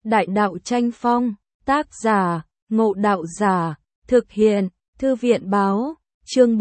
Đại đạo tranh phong, tác giả, Ngộ Đạo Giả, thực hiện, Thư viện báo, chương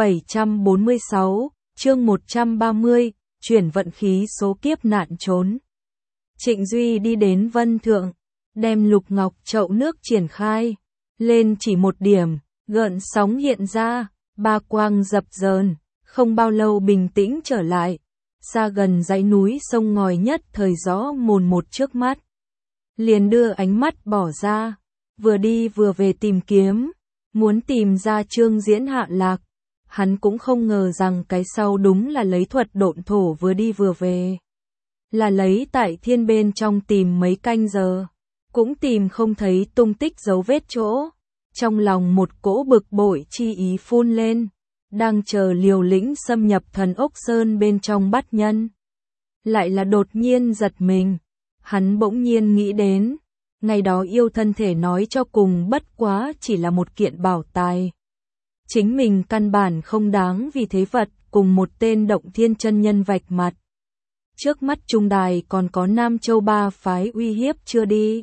746, chương 130, chuyển vận khí số kiếp nạn trốn. Trịnh Duy đi đến Vân Thượng, đem lục ngọc chậu nước triển khai, lên chỉ một điểm, gợn sóng hiện ra, ba quang dập dờn, không bao lâu bình tĩnh trở lại, xa gần dãy núi sông ngòi nhất thời rõ mồn một trước mắt. Liền đưa ánh mắt bỏ ra, vừa đi vừa về tìm kiếm, muốn tìm ra Trương Diễn hạ lạc. Hắn cũng không ngờ rằng cái sau đúng là lấy thuật độn thổ vừa đi vừa về. Là lấy tại thiên bên trong tìm mấy canh giờ, cũng tìm không thấy tung tích dấu vết chỗ. Trong lòng một cỗ bực bội chi ý phun lên, đang chờ liều lĩnh xâm nhập Thần Ốc Sơn bên trong bắt nhân. Lại là đột nhiên giật mình, hắn bỗng nhiên nghĩ đến, ngày đó yêu thân thể nói cho cùng bất quá chỉ là một kiện bảo tài. Chính mình căn bản không đáng vì thế vật cùng một tên Động Thiên chân nhân vạch mặt. Trước mắt Trung Đài còn có Nam Châu ba phái uy hiếp chưa đi.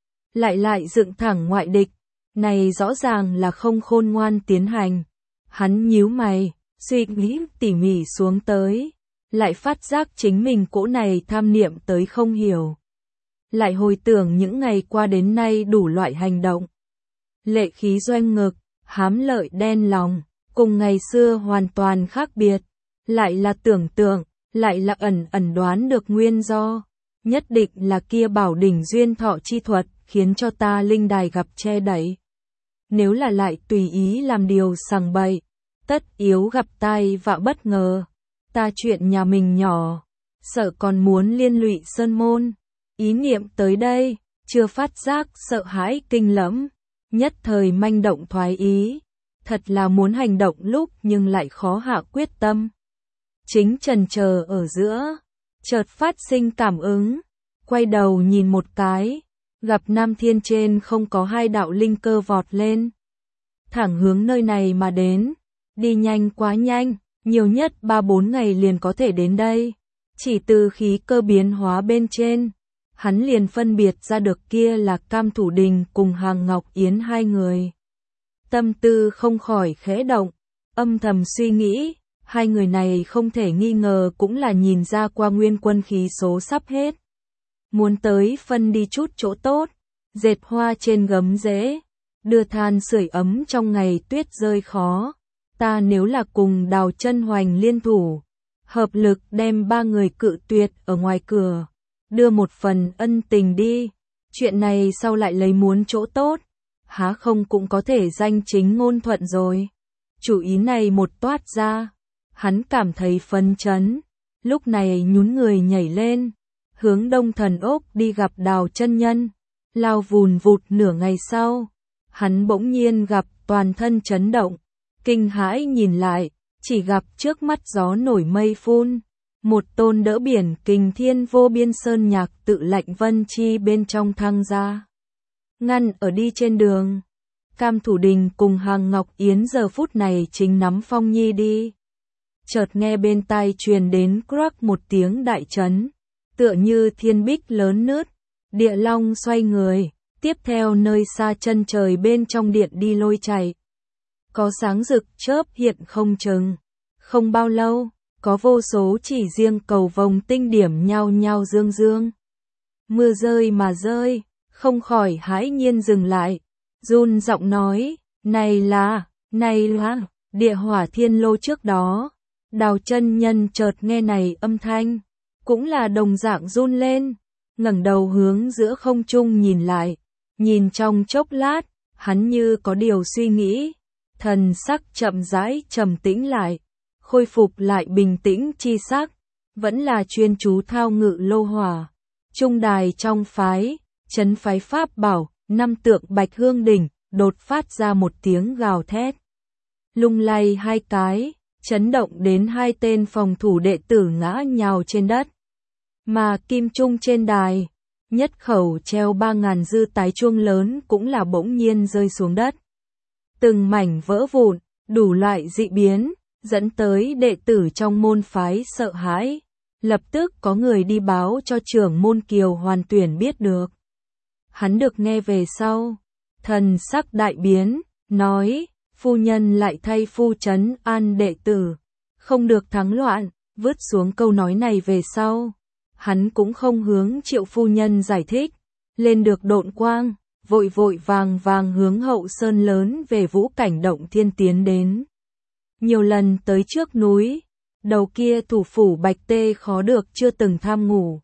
Lại dựng thẳng ngoại địch, này rõ ràng là không khôn ngoan tiến hành. Hắn nhíu mày, suy nghĩ tỉ mỉ xuống tới, lại phát giác chính mình cỗ này tham niệm tới không hiểu. Lại hồi tưởng những ngày qua đến nay đủ loại hành động. Lệ khí doanh ngực, hám lợi đen lòng, cùng ngày xưa hoàn toàn khác biệt. Lại là tưởng tượng, lại là ẩn đoán được nguyên do. Nhất định là kia bảo đỉnh duyên thọ chi thuật khiến cho ta linh đài gặp che đẩy. Nếu là lại tùy ý làm điều sằng bậy, tất yếu gặp tai vạ bất ngờ. Ta chuyện nhà mình nhỏ, sợ còn muốn liên lụy sơn môn. Ý niệm tới đây, chưa phát giác sợ hãi kinh lẫm, nhất thời manh động thoái ý, thật là muốn hành động lúc nhưng lại khó hạ quyết tâm. Chính chần chờ ở giữa, chợt phát sinh cảm ứng, quay đầu nhìn một cái, gặp Nam Thiên trên không có hai đạo linh cơ vọt lên. Thẳng hướng nơi này mà đến, đi nhanh quá nhanh, nhiều nhất 3-4 ngày liền có thể đến đây. Chỉ từ khí cơ biến hóa bên trên, hắn liền phân biệt ra được kia là Cam Thủ Đình cùng Hàng Ngọc Yến hai người. Tâm tư không khỏi khẽ động, âm thầm suy nghĩ, hai người này không thể nghi ngờ cũng là nhìn ra qua nguyên quân khí số sắp hết. Muốn tới phân đi chút chỗ tốt, dệt hoa trên gấm rễ, đưa than sưởi ấm trong ngày tuyết rơi khó. Ta nếu là cùng Đào Chân Hoành liên thủ, hợp lực đem ba người cự tuyệt ở ngoài cửa, đưa một phần ân tình đi, chuyện này sau lại lấy muốn chỗ tốt, há không cũng có thể danh chính ngôn thuận rồi. Chủ ý này một toát ra, hắn cảm thấy phấn chấn, lúc này nhún người nhảy lên, hướng Đông Thần Ốc đi gặp Đào chân nhân, lao vùn vụt nửa ngày sau, hắn bỗng nhiên gặp toàn thân chấn động, kinh hãi nhìn lại, chỉ gặp trước mắt gió nổi mây phun. Một tôn đỡ biển kình thiên vô biên sơn nhạc tự lạnh vân chi bên trong thăng ra. Ngăn ở đi trên đường. Cam Thủ Đình cùng Hàng Ngọc Yến giờ phút này chính nắm Phong Nhi đi. Chợt nghe bên tai truyền đến crack một tiếng đại chấn. Tựa như thiên bích lớn nứt. Địa long xoay người. Tiếp theo nơi xa chân trời bên trong điện đi lôi chạy. Có sáng rực chớp hiện không chừng. Không bao lâu. Có vô số chỉ riêng cầu vồng tinh điểm nhao nhao dương dương. Mưa rơi mà rơi, không khỏi hãi nhiên dừng lại. Run giọng nói, này là, địa hỏa thiên lô trước đó. Đào chân nhân chợt nghe này âm thanh, cũng là đồng dạng run lên. Ngẩng đầu hướng giữa không trung nhìn lại, nhìn trong chốc lát, hắn như có điều suy nghĩ. Thần sắc chậm rãi trầm tĩnh lại. Khôi phục lại bình tĩnh chi sắc, vẫn là chuyên chú thao ngự lô hỏa. Trung đài trong phái, trấn phái pháp bảo, 5 tượng bạch hương đỉnh, đột phát ra một tiếng gào thét. Lung lay hai cái, chấn động đến hai tên phòng thủ đệ tử ngã nhào trên đất. Mà kim trung trên đài, nhất khẩu treo 3.000 dư tái chuông lớn cũng là bỗng nhiên rơi xuống đất. Từng mảnh vỡ vụn, đủ loại dị biến. Dẫn tới đệ tử trong môn phái sợ hãi, lập tức có người đi báo cho trưởng môn Kiều Hoàn Tuyển biết được. Hắn được nghe về sau, thần sắc đại biến, nói, phu nhân lại thay phu trấn an đệ tử, không được thắng loạn, vứt xuống câu nói này về sau. Hắn cũng không hướng Triệu phu nhân giải thích, lên được độn quang, vội vội vàng vàng hướng hậu sơn lớn về Vũ Cảnh Động Thiên tiến đến. Nhiều lần tới trước núi, đầu kia thủ phủ Bạch Tê khó được chưa từng tham ngủ,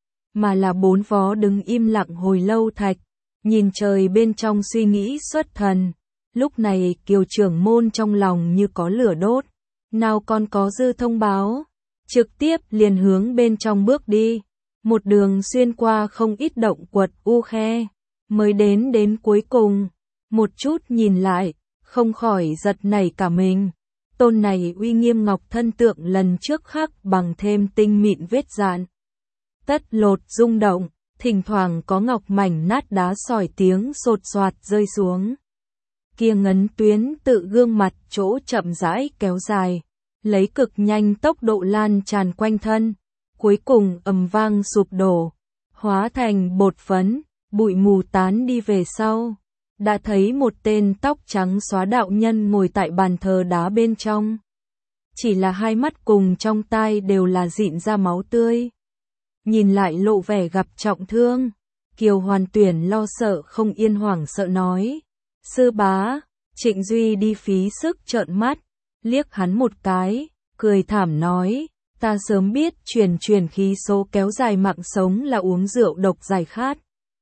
mà là bốn phó đứng im lặng hồi lâu thạch, nhìn trời bên trong suy nghĩ xuất thần. Lúc này Kiều trưởng môn trong lòng như có lửa đốt, nào còn có dư thông báo, trực tiếp liền hướng bên trong bước đi, một đường xuyên qua không ít động quật u khe, mới đến cuối cùng, một chút nhìn lại, không khỏi giật nảy cả mình. Tôn này uy nghiêm ngọc thân tượng lần trước khắc bằng thêm tinh mịn vết dạn, tất lột rung động, thỉnh thoảng có ngọc mảnh nát đá sỏi tiếng sột soạt rơi xuống. Kia ngấn tuyến tự gương mặt chỗ chậm rãi kéo dài, lấy cực nhanh tốc độ lan tràn quanh thân, cuối cùng ầm vang sụp đổ, hóa thành bột phấn, bụi mù tán đi về sau. Đã thấy một tên tóc trắng xóa đạo nhân ngồi tại bàn thờ đá bên trong. Chỉ là hai mắt cùng trong tai đều là dịn ra máu tươi. Nhìn lại lộ vẻ gặp trọng thương. Kiều Hoàn Tuyển lo sợ không yên hoảng sợ nói. Sư bá, Trịnh Duy đi phí sức trợn mắt, liếc hắn một cái, cười thảm nói. Ta sớm biết truyền khí số kéo dài mạng sống là uống rượu độc giải khát.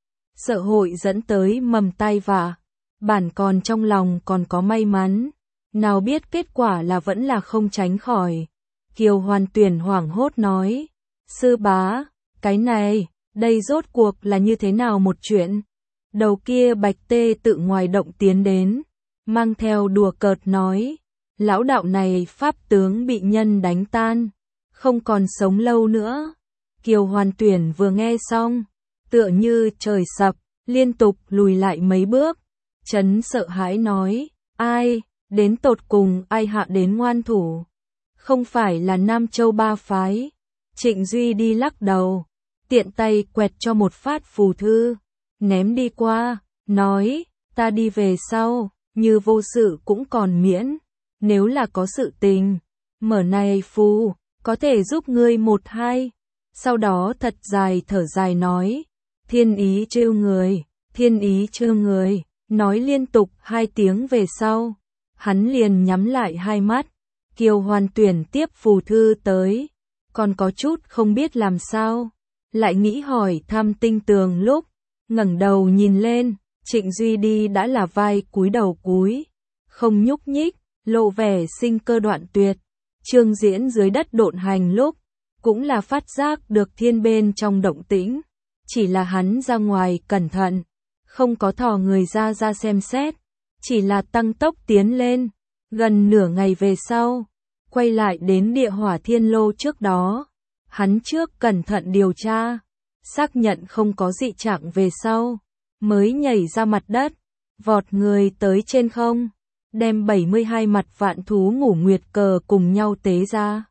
Sợ hội dẫn tới mầm tai vạ, bản còn trong lòng còn có may mắn, nào biết kết quả là vẫn là không tránh khỏi. Kiều Hoàn Tuyển hoảng hốt nói, sư bá, cái này, đây rốt cuộc là như thế nào một chuyện? Đầu kia Bạch Tê tự ngoài động tiến đến, mang theo đùa cợt nói, lão đạo này pháp tướng bị nhân đánh tan, không còn sống lâu nữa. Kiều Hoàn Tuyển vừa nghe xong, tựa như trời sập, liên tục lùi lại mấy bước, chấn sợ hãi nói, ai, đến tột cùng ai hạ đến ngoan thủ, không phải là Nam Châu ba phái. Trịnh Duy đi lắc đầu, tiện tay quẹt cho một phát phù thư, ném đi qua, nói, ta đi về sau, như vô sự cũng còn miễn, nếu là có sự tình, mở này phù, có thể giúp ngươi một hai. Sau đó thật dài thở dài nói, thiên ý trêu người, thiên ý trêu người, nói liên tục 2 tiếng về sau, hắn liền nhắm lại hai mắt. Kiều Hoàn Tuyển tiếp phù thư tới, còn có chút không biết làm sao, lại nghĩ hỏi thăm Tinh Tường lúc, ngẩng đầu nhìn lên, Trịnh Duy đi đã là vai cúi đầu cúi, không nhúc nhích, lộ vẻ sinh cơ đoạn tuyệt. Trương Diễn dưới đất độn hành lúc, cũng là phát giác được thiên bên trong động tĩnh, chỉ là hắn ra ngoài cẩn thận, không có thò người ra xem xét, chỉ là tăng tốc tiến lên, gần nửa ngày về sau, quay lại đến địa hỏa thiên lô trước đó, hắn trước cẩn thận điều tra, xác nhận không có dị trạng về sau, mới nhảy ra mặt đất, vọt người tới trên không, đem 72 mặt vạn thú ngủ nguyệt cờ cùng nhau tế ra.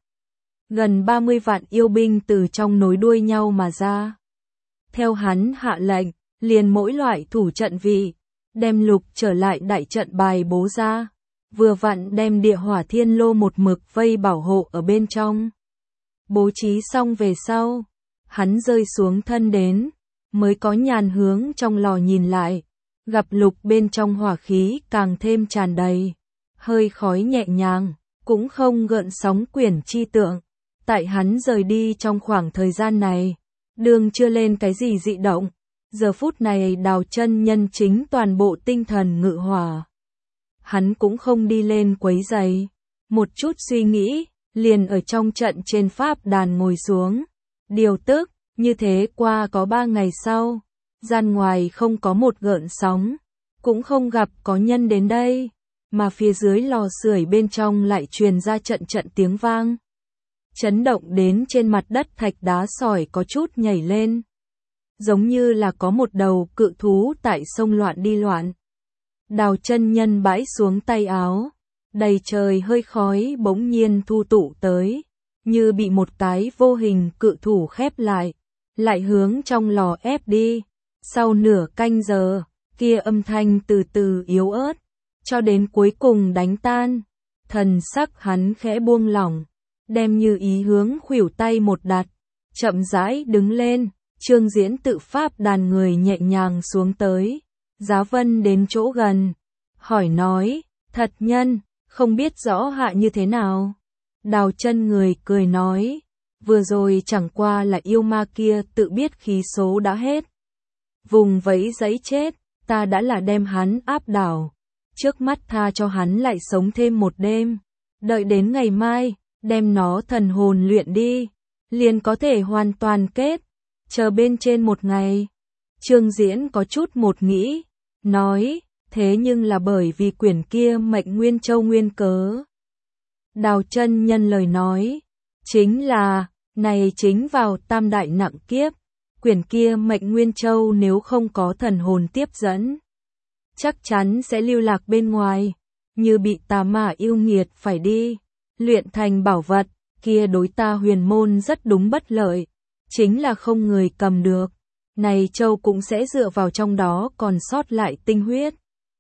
Gần 30 vạn yêu binh từ trong nối đuôi nhau mà ra. Theo hắn hạ lệnh, liền mỗi loại thủ trận vị, đem lục trở lại đại trận bài bố ra, vừa vặn đem địa hỏa thiên lô một mực vây bảo hộ ở bên trong. Bố trí xong về sau, hắn rơi xuống thân đến, mới có nhàn hướng trong lò nhìn lại, gặp lục bên trong hỏa khí càng thêm tràn đầy, hơi khói nhẹ nhàng, cũng không gợn sóng quyển chi tượng. Tại hắn rời đi trong khoảng thời gian này, đường chưa lên cái gì dị động, giờ phút này Đào chân nhân chính toàn bộ tinh thần ngự hỏa. Hắn cũng không đi lên quấy giày, một chút suy nghĩ, liền ở trong trận trên pháp đàn ngồi xuống, điều tức, như thế qua có 3 ngày sau, gian ngoài không có một gợn sóng, cũng không gặp có nhân đến đây, mà phía dưới lò sưởi bên trong lại truyền ra trận tiếng vang. Chấn động đến trên mặt đất thạch đá sỏi có chút nhảy lên. Giống như là có một đầu cự thú tại sông loạn đi loạn. Đào chân nhân bãi xuống tay áo. Đầy trời hơi khói bỗng nhiên thu tụ tới. Như bị một cái vô hình cự thủ khép lại. Lại hướng trong lò ép đi. Sau nửa canh giờ, kia âm thanh từ từ yếu ớt, cho đến cuối cùng đánh tan. Thần sắc hắn khẽ buông lỏng, đem Như Ý hướng khuỷu tay một đặt, chậm rãi đứng lên. Trương Diễn tự pháp đàn người nhẹ nhàng xuống tới. Giá Vân đến chỗ gần, hỏi nói, thật nhân, không biết rõ hạ như thế nào. Đào chân người cười nói, vừa rồi chẳng qua là yêu ma kia tự biết khí số đã hết. Vùng vẫy giấy chết, ta đã là đem hắn áp đảo. Trước mắt tha cho hắn lại sống thêm một đêm. Đợi đến ngày mai, đem nó thần hồn luyện đi, liền có thể hoàn toàn kết. Chờ bên trên một ngày. Trương Diễn có chút một nghĩ, nói, thế nhưng là bởi vì quyển kia mệnh Nguyên Châu nguyên cớ. Đào chân nhân lời nói, chính là, này chính vào tam đại nặng kiếp, quyển kia mệnh Nguyên Châu nếu không có thần hồn tiếp dẫn, chắc chắn sẽ lưu lạc bên ngoài, như bị tà ma yêu nghiệt phải đi, luyện thành bảo vật, kia đối ta huyền môn rất đúng bất lợi, chính là không người cầm được, này châu cũng sẽ dựa vào trong đó còn sót lại tinh huyết.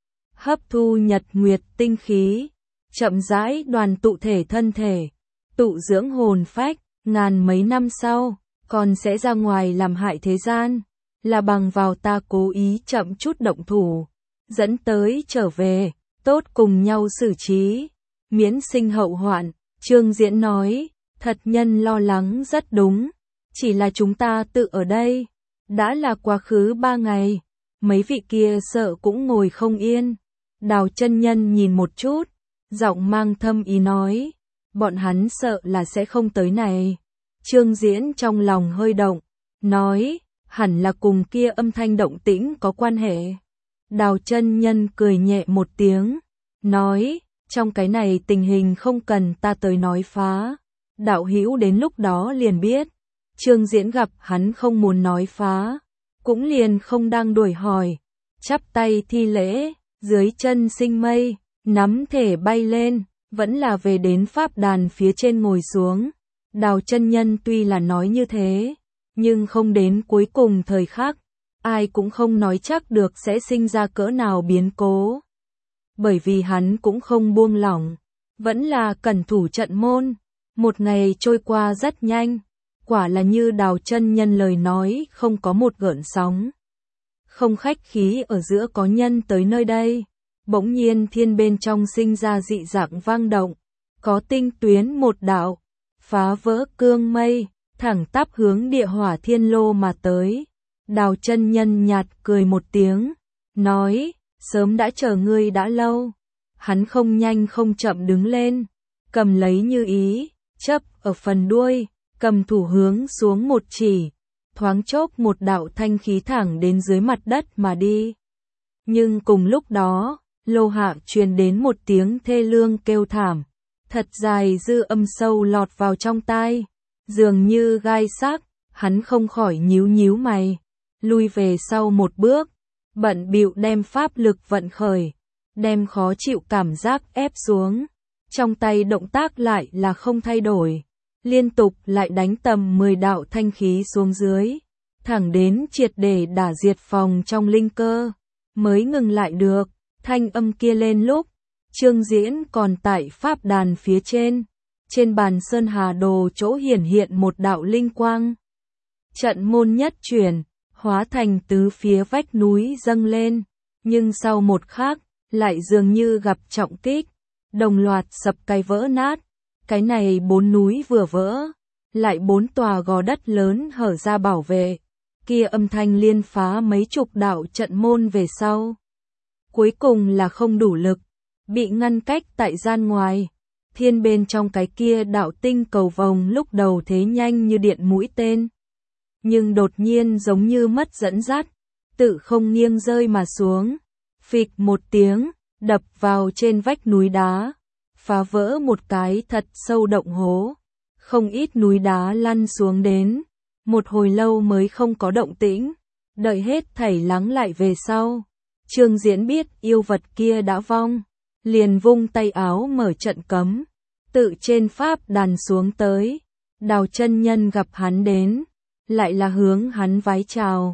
Hấp thu nhật nguyệt tinh khí, chậm rãi đoàn tụ thể thân thể, tụ dưỡng hồn phách, ngàn mấy năm sau, còn sẽ ra ngoài làm hại thế gian, là bằng vào ta cố ý chậm chút động thủ, dẫn tới trở về, tốt cùng nhau xử trí, miễn sinh hậu hoạn. Trương Diễn nói, thật nhân lo lắng rất đúng, chỉ là chúng ta tự ở đây, đã là quá khứ 3 ngày, mấy vị kia sợ cũng ngồi không yên. Đào chân nhân nhìn một chút, giọng mang thâm ý nói, bọn hắn sợ là sẽ không tới này. Trương Diễn trong lòng hơi động, nói, hẳn là cùng kia âm thanh động tĩnh có quan hệ. Đào chân nhân cười nhẹ một tiếng, nói, trong cái này tình hình không cần ta tới nói phá, đạo hữu đến lúc đó liền biết. Trương Diễn gặp hắn không muốn nói phá, cũng liền không đang đuổi hỏi, chắp tay thi lễ, dưới chân sinh mây, nắm thể bay lên, vẫn là về đến pháp đàn phía trên ngồi xuống. Đào chân nhân tuy là nói như thế, nhưng không đến cuối cùng thời khắc, ai cũng không nói chắc được sẽ sinh ra cỡ nào biến cố. Bởi vì hắn cũng không buông lỏng, vẫn là cẩn thủ trận môn. Một ngày trôi qua rất nhanh, quả là như Đào chân nhân lời nói, không có một gợn sóng. Không khách khí ở giữa có nhân tới nơi đây, bỗng nhiên thiên bên trong sinh ra dị dạng vang động, có tinh tuyến một đạo, phá vỡ cương mây, thẳng tắp hướng địa hỏa thiên lô mà tới. Đào chân nhân nhạt cười một tiếng, nói, sớm đã chờ ngươi đã lâu. Hắn không nhanh không chậm đứng lên, cầm lấy Như Ý, chấp ở phần đuôi, cầm thủ hướng xuống một chỉ, thoáng chốc một đạo thanh khí thẳng đến dưới mặt đất mà đi. Nhưng cùng lúc đó, lô hạ truyền đến một tiếng thê lương kêu thảm, thật dài dư âm sâu lọt vào trong tai, dường như gai sắc. Hắn không khỏi nhíu nhíu mày, lui về sau một bước, bận bịu đem pháp lực vận khởi, đem khó chịu cảm giác ép xuống. Trong tay động tác lại là không thay đổi, liên tục lại đánh tầm 10 đạo thanh khí xuống dưới, thẳng đến triệt để đả diệt phòng trong linh cơ, mới ngừng lại được. Thanh âm kia lên lúc, Trương Diễn còn tại pháp đàn phía trên bàn sơn hà đồ chỗ hiển hiện một đạo linh quang. Trận môn nhất chuyển, hóa thành tứ phía vách núi dâng lên, nhưng sau một khắc, lại dường như gặp trọng kích, đồng loạt sập cái vỡ nát. Cái này 4 núi vừa vỡ, lại 4 tòa gò đất lớn hở ra bảo vệ, kia âm thanh liên phá mấy chục đạo trận môn về sau. Cuối cùng là không đủ lực, bị ngăn cách tại gian ngoài. Thiên bên trong cái kia đạo tinh cầu vòng lúc đầu thế nhanh như điện mũi tên, nhưng đột nhiên giống như mất dẫn dắt, tự không nghiêng rơi mà xuống, phịch một tiếng, đập vào trên vách núi đá, phá vỡ một cái thật sâu động hố. Không ít núi đá lăn xuống đến, một hồi lâu mới không có động tĩnh, đợi hết thảy lắng lại về sau. Trương Diễn biết yêu vật kia đã vong, liền vung tay áo mở trận cấm, tự trên pháp đàn xuống tới. Đào chân nhân gặp hắn đến, lại là hướng hắn vái chào.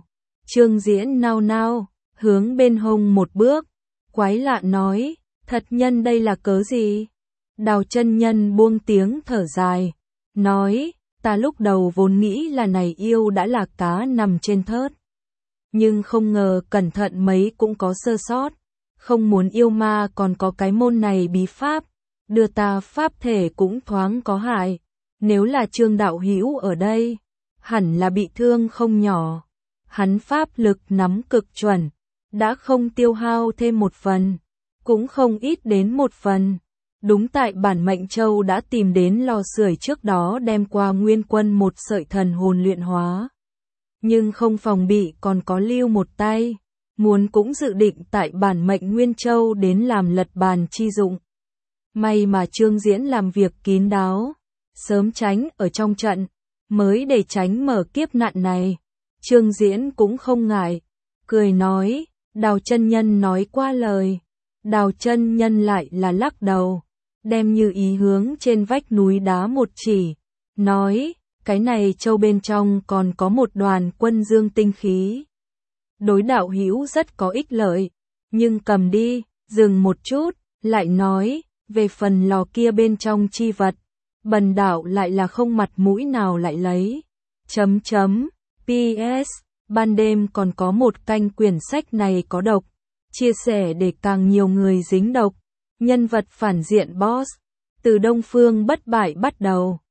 Trương Diễn nao nao, hướng bên hông một bước, quái lạ nói, thật nhân đây là cớ gì? Đào chân nhân buông tiếng thở dài, nói, ta lúc đầu vốn nghĩ là này yêu đã là cá nằm trên thớt. Nhưng không ngờ cẩn thận mấy cũng có sơ sót, không muốn yêu ma còn có cái môn này bí pháp, đưa ta pháp thể cũng thoáng có hại, nếu là Trương đạo hữu ở đây, hẳn là bị thương không nhỏ. Hắn pháp lực nắm cực chuẩn, đã không tiêu hao thêm một phần, cũng không ít đến một phần. Đúng tại bản mệnh châu đã tìm đến lò sưởi trước đó đem qua nguyên quân một sợi thần hồn luyện hóa. Nhưng không phòng bị còn có lưu một tay, muốn cũng dự định tại bản mệnh nguyên châu đến làm lật bàn chi dụng. May mà Trương Diễn làm việc kín đáo, sớm tránh ở trong trận, mới để tránh mở kiếp nạn này. Trương Diễn cũng không ngại, cười nói, Đào chân nhân nói qua lời. Đào chân nhân lại là lắc đầu, đem Như Ý hướng trên vách núi đá một chỉ, nói, cái này châu bên trong còn có một đoàn quân dương tinh khí. Đối đạo hữu rất có ích lợi, nhưng cầm đi, dừng một chút, lại nói, về phần lò kia bên trong chi vật, bần đạo lại là không mặt mũi nào lại lấy. PS, ban đêm còn có một canh quyển sách này có độc, chia sẻ để càng nhiều người dính độc. Nhân vật phản diện boss, từ Đông Phương bất bại bắt đầu.